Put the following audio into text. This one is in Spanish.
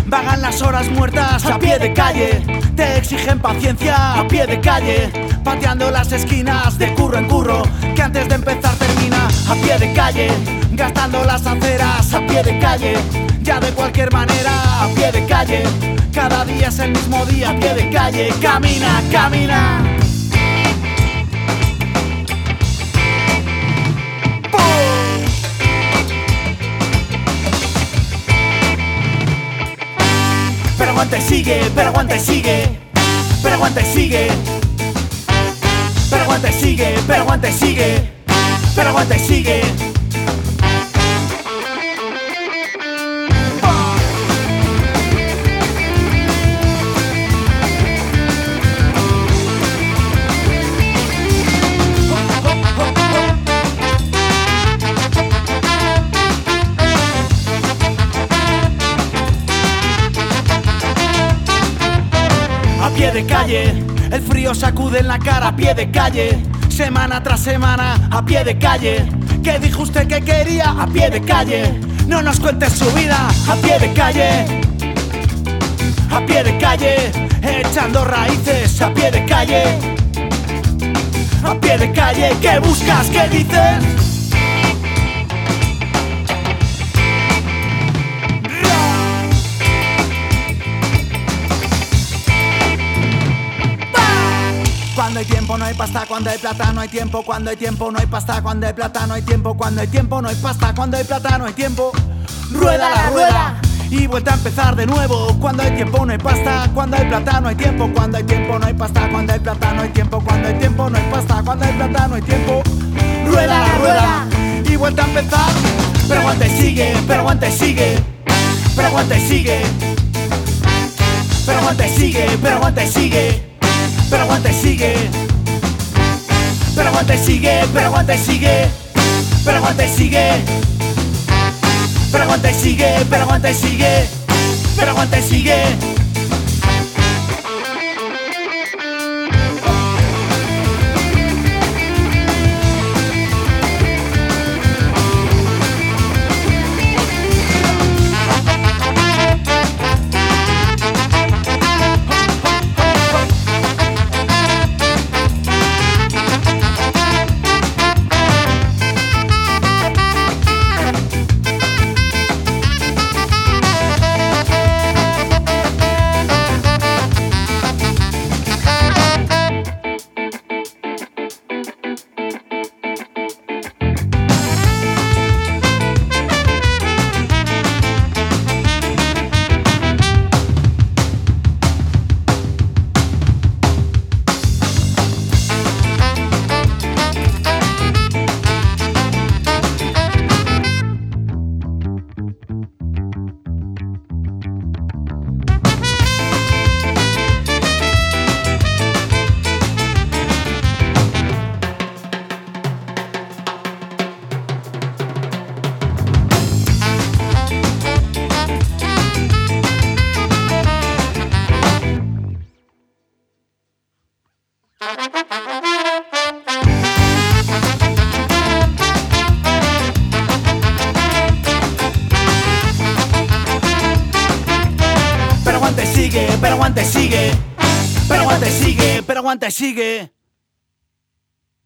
Vagan las horas muertas a pie de calle, te exigen paciencia a pie de calle, pateando las esquinas de curro en curro, que antes de empezar termina a pie de calle, gastando las aceras a pie de calle, ya de cualquier manera a pie de calle, cada día es el mismo día a pie de calle, camina, camina. Pero aguanta y sigue, pero aguanta y sigue, pero aguanta y sigue, pero aguanta y sigue, pero aguanta y sigue, pero aguanta y sigue. A pie de calle, el frío sacude en la cara a pie de calle, semana tras semana a pie de calle. ¿Qué dijo usted que quería? A pie de calle. No nos cuentes su vida a pie de calle, a pie de calle, echando raíces a pie de calle, a pie de calle. ¿Qué buscas? ¿Qué dices? Cuando hay tiempo no hay pasta, cuando hay plata no hay tiempo, cuando hay tiempo no hay pasta, cuando hay plata no hay tiempo, cuando hay tiempo no hay pasta, cuando hay plata no hay tiempo. Rueda la rueda y vuelta a empezar de nuevo. Cuando hay tiempo no hay pasta, cuando hay plata no hay tiempo, cuando hay tiempo no hay pasta, cuando hay plata no hay tiempo, cuando hay tiempo no hay pasta, cuando hay plata no hay tiempo. Rueda la rueda y vuelta a empezar. Pero aguanta y sigue, pero aguanta y sigue, pero aguanta y sigue, pero aguanta y sigue, pero aguanta y sigue, pero aguanta y sigue, pero aguanta y sigue, pero aguanta y sigue, pero aguanta y sigue, pero aguanta y sigue, pero aguanta y sigue, pero aguanta y sigue. Pero aguanta y sigue, pero aguanta y sigue, pero aguanta y sigue, pero aguanta y sigue.